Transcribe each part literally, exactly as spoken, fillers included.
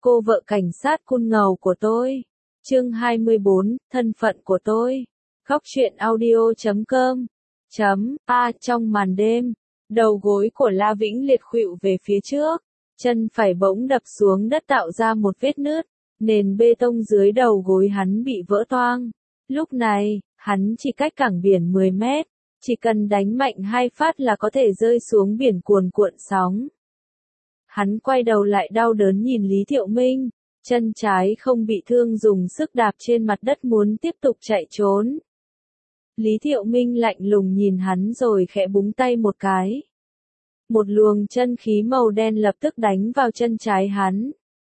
Cô vợ cảnh sát cool ngầu của tôi. Chương hai mươi bốn, thân phận của tôi. Góc truyện audio chấm com. Chấm, a trong màn đêm, đầu gối của La Vĩnh Liệt khuỵu về phía trước, chân phải bỗng đập xuống đất tạo ra một vết nứt, nền bê tông dưới đầu gối hắn bị vỡ toang. Lúc này, hắn chỉ cách cảng biển mười mét, chỉ cần đánh mạnh hai phát là có thể rơi xuống biển cuồn cuộn sóng. Hắn quay đầu lại đau đớn nhìn Lý Thiệu Minh, chân trái không bị thương dùng sức đạp trên mặt đất muốn tiếp tục chạy trốn. Lý Thiệu Minh lạnh lùng nhìn hắn rồi khẽ búng tay một cái. Một luồng chân khí màu đen lập tức đánh vào chân trái hắn.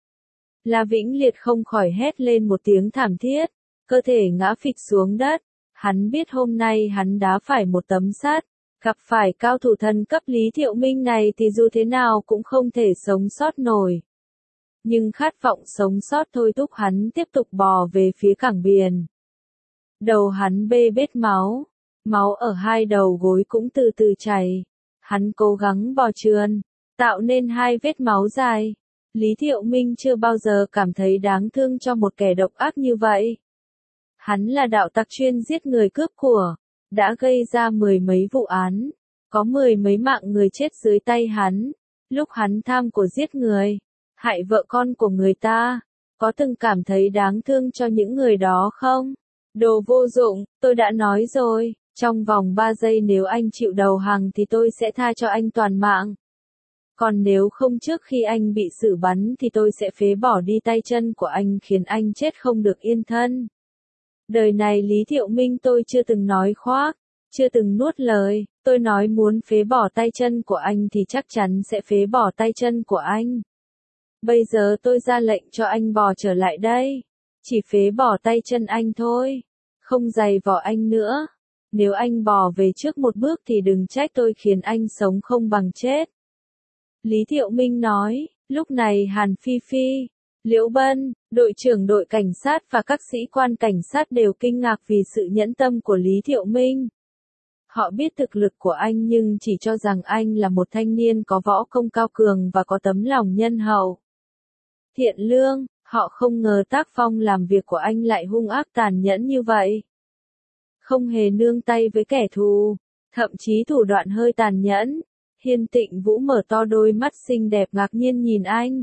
La Vĩnh Liệt không khỏi hét lên một tiếng thảm thiết, cơ thể ngã phịch xuống đất. Hắn biết hôm nay hắn đá phải một tấm sắt, gặp phải cao thủ thần cấp Lý Thiệu Minh này thì dù thế nào cũng không thể sống sót nổi. Nhưng khát vọng sống sót thôi thúc hắn tiếp tục bò về phía cảng biển. Đầu hắn bê bết máu, máu ở hai đầu gối cũng từ từ chảy. Hắn cố gắng bò trườn, tạo nên hai vết máu dài. Lý Thiệu Minh chưa bao giờ cảm thấy đáng thương cho một kẻ độc ác như vậy. Hắn là đạo tặc chuyên giết người cướp của, đã gây ra mười mấy vụ án, có mười mấy mạng người chết dưới tay hắn. Lúc hắn tham của giết người, hại vợ con của người ta, có từng cảm thấy đáng thương cho những người đó không? Đồ vô dụng, tôi đã nói rồi, trong vòng ba giây nếu anh chịu đầu hàng thì tôi sẽ tha cho anh toàn mạng. Còn nếu không trước khi anh bị xử bắn thì tôi sẽ phế bỏ đi tay chân của anh khiến anh chết không được yên thân. Đời này Lý Thiệu Minh tôi chưa từng nói khoác, chưa từng nuốt lời, tôi nói muốn phế bỏ tay chân của anh thì chắc chắn sẽ phế bỏ tay chân của anh. Bây giờ tôi ra lệnh cho anh bò trở lại đây, chỉ phế bỏ tay chân anh thôi, không giày vò anh nữa. Nếu anh bò về trước một bước thì đừng trách tôi khiến anh sống không bằng chết. Lý Thiệu Minh nói, lúc này Hàn Phi Phi, Liễu Bân, đội trưởng đội cảnh sát và các sĩ quan cảnh sát đều kinh ngạc vì sự nhẫn tâm của Lý Thiệu Minh. Họ biết thực lực của anh nhưng chỉ cho rằng anh là một thanh niên có võ công cao cường và có tấm lòng nhân hậu. Thiện lương, họ không ngờ tác phong làm việc của anh lại hung ác tàn nhẫn như vậy. Không hề nương tay với kẻ thù, thậm chí thủ đoạn hơi tàn nhẫn. Hiên Tịnh Vũ mở to đôi mắt xinh đẹp ngạc nhiên nhìn anh.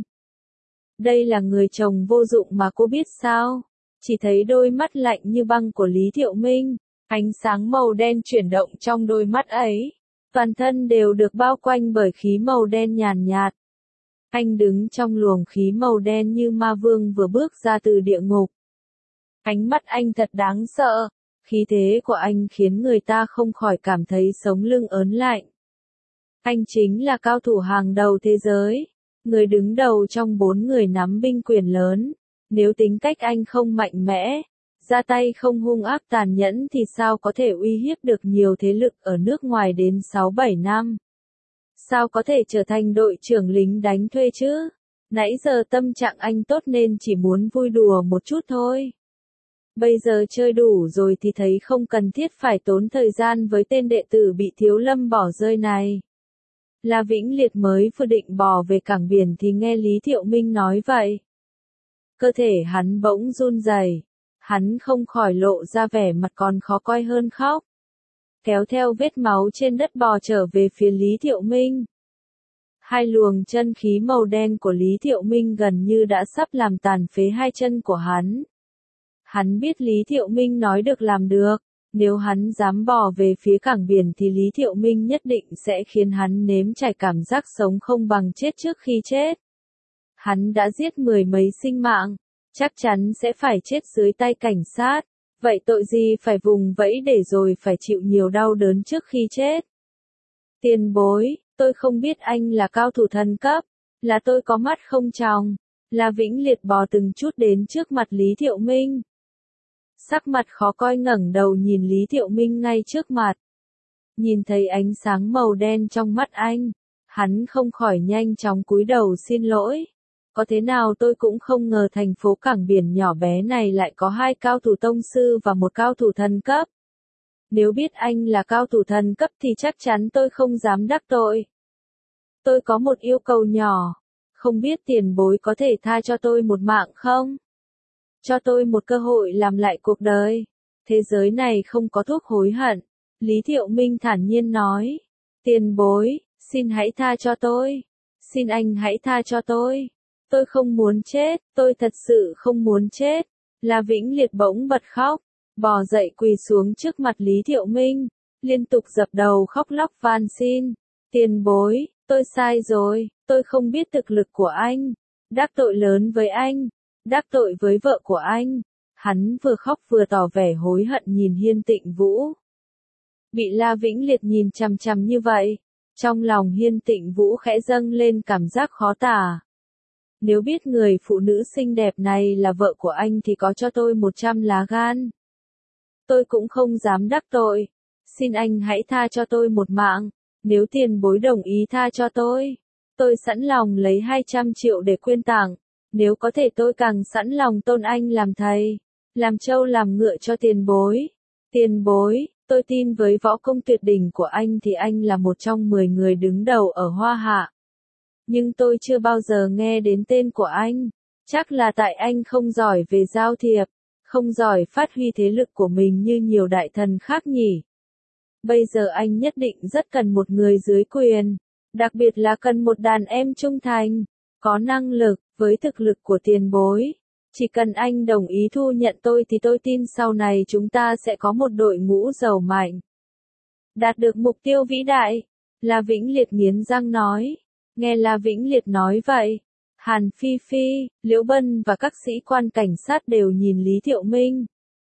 Đây là người chồng vô dụng mà cô biết sao? Chỉ thấy đôi mắt lạnh như băng của Lý Thiệu Minh, ánh sáng màu đen chuyển động trong đôi mắt ấy. Toàn thân đều được bao quanh bởi khí màu đen nhàn nhạt. Anh đứng trong luồng khí màu đen như ma vương vừa bước ra từ địa ngục. Ánh mắt anh thật đáng sợ, khí thế của anh khiến người ta không khỏi cảm thấy sống lưng ớn lạnh. Anh chính là cao thủ hàng đầu thế giới, người đứng đầu trong bốn người nắm binh quyền lớn. Nếu tính cách anh không mạnh mẽ, ra tay không hung ác tàn nhẫn thì sao có thể uy hiếp được nhiều thế lực ở nước ngoài đến sáu bảy năm? Sao có thể trở thành đội trưởng lính đánh thuê chứ? Nãy giờ tâm trạng anh tốt nên chỉ muốn vui đùa một chút thôi. Bây giờ chơi đủ rồi thì thấy không cần thiết phải tốn thời gian với tên đệ tử bị Thiếu Lâm bỏ rơi này. La Vĩnh Liệt mới vừa định bò về cảng biển thì nghe Lý Thiệu Minh nói vậy. Cơ thể hắn bỗng run rẩy, hắn không khỏi lộ ra vẻ mặt còn khó coi hơn khóc. Kéo theo vết máu trên đất bò trở về phía Lý Thiệu Minh. Hai luồng chân khí màu đen của Lý Thiệu Minh gần như đã sắp làm tàn phế hai chân của hắn. Hắn biết Lý Thiệu Minh nói được làm được. Nếu hắn dám bò về phía cảng biển thì Lý Thiệu Minh nhất định sẽ khiến hắn nếm trải cảm giác sống không bằng chết trước khi chết. Hắn đã giết mười mấy sinh mạng, chắc chắn sẽ phải chết dưới tay cảnh sát. Vậy tội gì phải vùng vẫy để rồi phải chịu nhiều đau đớn trước khi chết? Tiền bối, tôi không biết anh là cao thủ thần cấp, là tôi có mắt không tròng. La Vĩnh Liệt bò từng chút đến trước mặt Lý Thiệu Minh. Sắc mặt khó coi ngẩng đầu nhìn Lý Thiệu Minh ngay trước mặt. Nhìn thấy ánh sáng màu đen trong mắt anh, hắn không khỏi nhanh chóng cúi đầu xin lỗi. Có thế nào tôi cũng không ngờ thành phố cảng biển nhỏ bé này lại có hai cao thủ tông sư và một cao thủ thần cấp. Nếu biết anh là cao thủ thần cấp thì chắc chắn tôi không dám đắc tội. Tôi có một yêu cầu nhỏ, Không biết tiền bối có thể tha cho tôi một mạng không? Cho tôi một cơ hội làm lại cuộc đời. Thế giới này không có thuốc hối hận. Lý Thiệu Minh thản nhiên nói. Tiền bối, xin hãy tha cho tôi. Xin anh hãy tha cho tôi. Tôi không muốn chết, tôi thật sự không muốn chết. La Vĩnh Liệt bỗng bật khóc, bò dậy quỳ xuống trước mặt Lý Thiệu Minh, liên tục dập đầu khóc lóc van xin. Tiền bối, tôi sai rồi, tôi không biết thực lực của anh, đắc tội lớn với anh, đắc tội với vợ của anh. Hắn vừa khóc vừa tỏ vẻ hối hận nhìn Hiên Tịnh Vũ. Bị La Vĩnh Liệt nhìn chằm chằm như vậy, trong lòng Hiên Tịnh Vũ khẽ dâng lên cảm giác khó tả. Nếu biết người phụ nữ xinh đẹp này là vợ của anh thì có cho tôi một trăm lá gan. Tôi cũng không dám đắc tội. Xin anh hãy tha cho tôi một mạng. Nếu tiền bối đồng ý tha cho tôi, tôi sẵn lòng lấy hai trăm triệu để quyên tặng. Nếu có thể tôi càng sẵn lòng tôn anh làm thầy, làm trâu làm ngựa cho tiền bối. Tiền bối, tôi tin với võ công tuyệt đỉnh của anh thì anh là một trong mười người đứng đầu ở Hoa Hạ. Nhưng tôi chưa bao giờ nghe đến tên của anh. Chắc là tại anh không giỏi về giao thiệp, không giỏi phát huy thế lực của mình như nhiều đại thần khác nhỉ. Bây giờ anh nhất định rất cần một người dưới quyền, đặc biệt là cần một đàn em trung thành, có năng lực, với thực lực của tiền bối. Chỉ cần anh đồng ý thu nhận tôi thì tôi tin sau này chúng ta sẽ có một đội ngũ giàu mạnh. Đạt được mục tiêu vĩ đại, La Vĩnh Liệt nghiến răng nói. Nghe La Vĩnh Liệt nói vậy, Hàn Phi Phi, Liễu Bân và các sĩ quan cảnh sát đều nhìn Lý Thiệu Minh.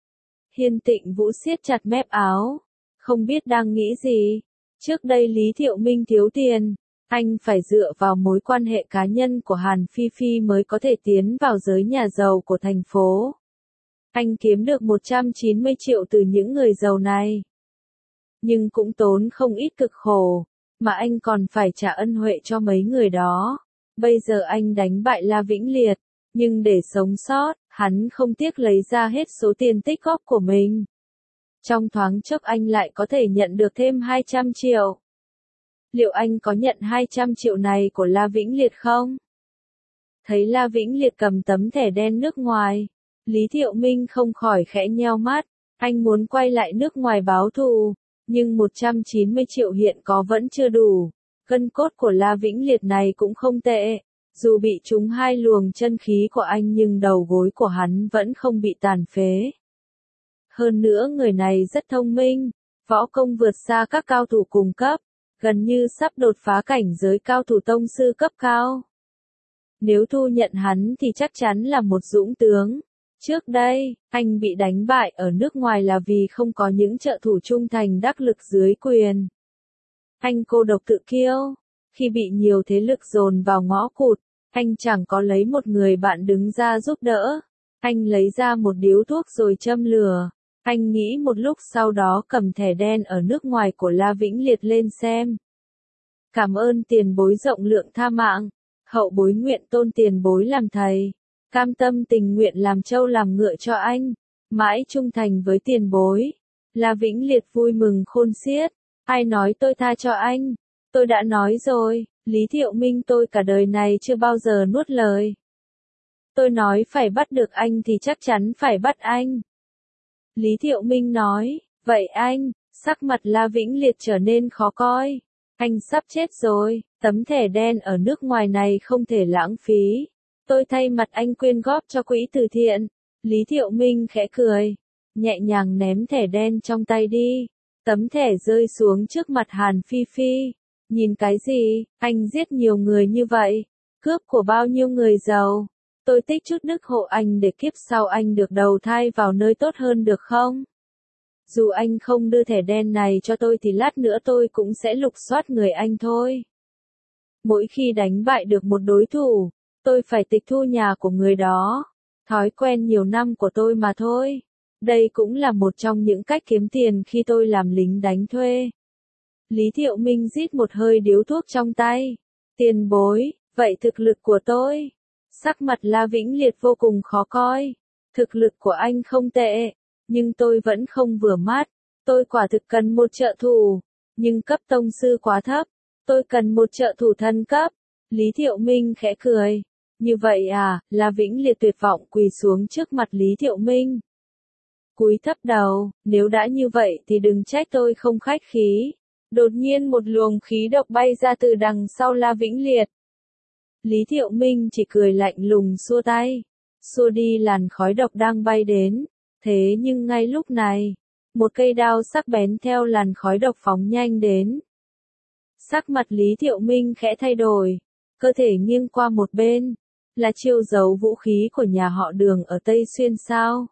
Hiên Tịnh Vũ siết chặt mép áo, không biết đang nghĩ gì. Trước đây Lý Thiệu Minh thiếu tiền, anh phải dựa vào mối quan hệ cá nhân của Hàn Phi Phi mới có thể tiến vào giới nhà giàu của thành phố. Anh kiếm được một trăm chín mươi triệu từ những người giàu này. Nhưng cũng tốn không ít cực khổ, mà anh còn phải trả ân huệ cho mấy người đó. Bây giờ anh đánh bại La Vĩnh Liệt, nhưng để sống sót, hắn không tiếc lấy ra hết số tiền tích góp của mình. Trong thoáng chốc anh lại có thể nhận được thêm hai trăm triệu. Liệu anh có nhận hai trăm triệu này của La Vĩnh Liệt không? Thấy La Vĩnh Liệt cầm tấm thẻ đen nước ngoài, Lý Thiệu Minh không khỏi khẽ nheo mắt. Anh muốn quay lại nước ngoài báo thù, nhưng một trăm chín mươi triệu hiện có vẫn chưa đủ. Gân cốt của La Vĩnh Liệt này cũng không tệ. Dù bị trúng hai luồng chân khí của anh nhưng đầu gối của hắn vẫn không bị tàn phế. Hơn nữa người này rất thông minh, võ công vượt xa các cao thủ cùng cấp, gần như sắp đột phá cảnh giới cao thủ tông sư cấp cao. Nếu thu nhận hắn thì chắc chắn là một dũng tướng. Trước đây, anh bị đánh bại ở nước ngoài là vì không có những trợ thủ trung thành đắc lực dưới quyền. Anh cô độc tự kiêu, khi bị nhiều thế lực dồn vào ngõ cụt, anh chẳng có lấy một người bạn đứng ra giúp đỡ. Anh lấy ra một điếu thuốc rồi châm lửa. Anh nghĩ một lúc sau đó cầm thẻ đen ở nước ngoài của La Vĩnh Liệt lên xem. Cảm ơn tiền bối rộng lượng tha mạng, hậu bối nguyện tôn tiền bối làm thầy, cam tâm tình nguyện làm trâu làm ngựa cho anh, mãi trung thành với tiền bối. La Vĩnh Liệt vui mừng khôn xiết, ai nói tôi tha cho anh, tôi đã nói rồi, Lý Thiệu Minh tôi cả đời này chưa bao giờ nuốt lời. Tôi nói phải bắt được anh thì chắc chắn phải bắt anh. Lý Thiệu Minh nói, vậy anh, sắc mặt La Vĩnh Liệt trở nên khó coi. Anh sắp chết rồi, tấm thẻ đen ở nước ngoài này không thể lãng phí. Tôi thay mặt anh quyên góp cho quỹ từ thiện. Lý Thiệu Minh khẽ cười, nhẹ nhàng ném thẻ đen trong tay đi. Tấm thẻ rơi xuống trước mặt Hàn Phi Phi. Nhìn cái gì, anh giết nhiều người như vậy, cướp của bao nhiêu người giàu. Tôi tích chút đức hộ anh để kiếp sau anh được đầu thai vào nơi tốt hơn được không? Dù anh không đưa thẻ đen này cho tôi thì lát nữa tôi cũng sẽ lục soát người anh thôi. Mỗi khi đánh bại được một đối thủ, tôi phải tịch thu nhà của người đó. Thói quen nhiều năm của tôi mà thôi. Đây cũng là một trong những cách kiếm tiền khi tôi làm lính đánh thuê. Lý Thiệu Minh rít một hơi điếu thuốc trong tay. Tiền bối, vậy thực lực của tôi? Sắc mặt La Vĩnh Liệt vô cùng khó coi. Thực lực của anh không tệ, nhưng tôi vẫn không vừa mắt. Tôi quả thực cần một trợ thủ, nhưng cấp tông sư quá thấp. Tôi cần một trợ thủ thân cấp. Lý Thiệu Minh khẽ cười. Như vậy à, La Vĩnh Liệt tuyệt vọng quỳ xuống trước mặt Lý Thiệu Minh. Cúi thấp đầu, nếu đã như vậy thì đừng trách tôi không khách khí. Đột nhiên một luồng khí độc bay ra từ đằng sau La Vĩnh Liệt. Lý Thiệu Minh chỉ cười lạnh lùng xua tay, xua đi làn khói độc đang bay đến. Thế nhưng ngay lúc này, một cây đao sắc bén theo làn khói độc phóng nhanh đến. Sắc mặt Lý Thiệu Minh khẽ thay đổi, cơ thể nghiêng qua một bên. Là chiêu giấu vũ khí của nhà họ Đường ở Tây Xuyên sao?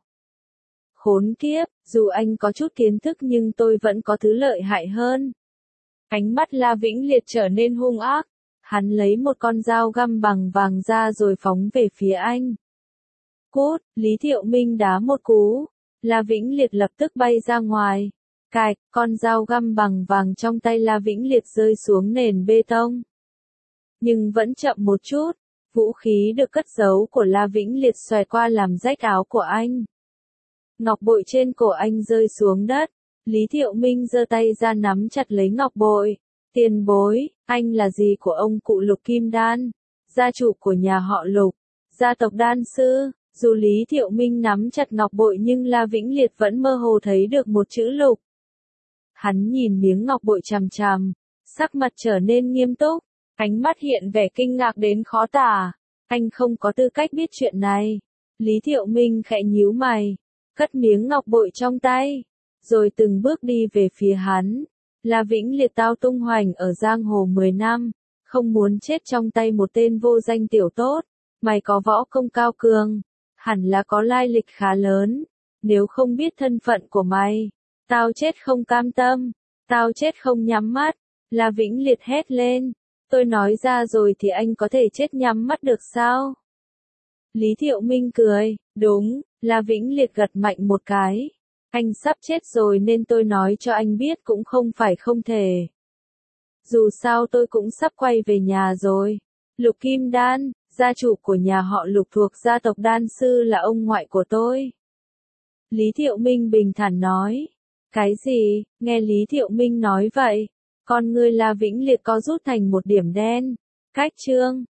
Khốn kiếp, dù anh có chút kiến thức nhưng tôi vẫn có thứ lợi hại hơn. Ánh mắt La Vĩnh Liệt trở nên hung ác. Hắn lấy một con dao găm bằng vàng ra rồi phóng về phía anh. Cút, Lý Thiệu Minh đá một cú. La Vĩnh Liệt lập tức bay ra ngoài. Cạch, con dao găm bằng vàng trong tay La Vĩnh Liệt rơi xuống nền bê tông. Nhưng vẫn chậm một chút. Vũ khí được cất giấu của La Vĩnh Liệt xoẹt qua làm rách áo của anh. Ngọc bội trên cổ anh rơi xuống đất. Lý Thiệu Minh giơ tay ra nắm chặt lấy ngọc bội. Tiền bối, anh là gì của ông cụ Lục Kim Đan, gia chủ của nhà họ Lục, gia tộc Đan Sư. Dù Lý Thiệu Minh nắm chặt ngọc bội nhưng La Vĩnh Liệt vẫn mơ hồ thấy được một chữ Lục. Hắn nhìn miếng ngọc bội chằm chằm, sắc mặt trở nên nghiêm túc, ánh mắt hiện vẻ kinh ngạc đến khó tả. Anh không có tư cách biết chuyện này. Lý Thiệu Minh khẽ nhíu mày, cất miếng ngọc bội trong tay, rồi từng bước đi về phía hắn. La Vĩnh Liệt tao tung hoành ở giang hồ mười năm, không muốn chết trong tay một tên vô danh tiểu tốt. Mày có võ công cao cường, hẳn là có lai lịch khá lớn. Nếu không biết thân phận của mày, tao chết không cam tâm, tao chết không nhắm mắt. La Vĩnh Liệt hét lên, tôi nói ra rồi thì anh có thể chết nhắm mắt được sao? Lý Thiệu Minh cười, đúng. La Vĩnh Liệt gật mạnh một cái. Anh sắp chết rồi nên tôi nói cho anh biết cũng không phải không thể. Dù sao tôi cũng sắp quay về nhà rồi. Lục Kim Đan, gia chủ của nhà họ Lục thuộc gia tộc Đan Sư là ông ngoại của tôi. Lý Thiệu Minh bình thản nói. Cái gì? Nghe Lý Thiệu Minh nói vậy, con ngươi La Vĩnh Liệt có rút thành một điểm đen. Cách chương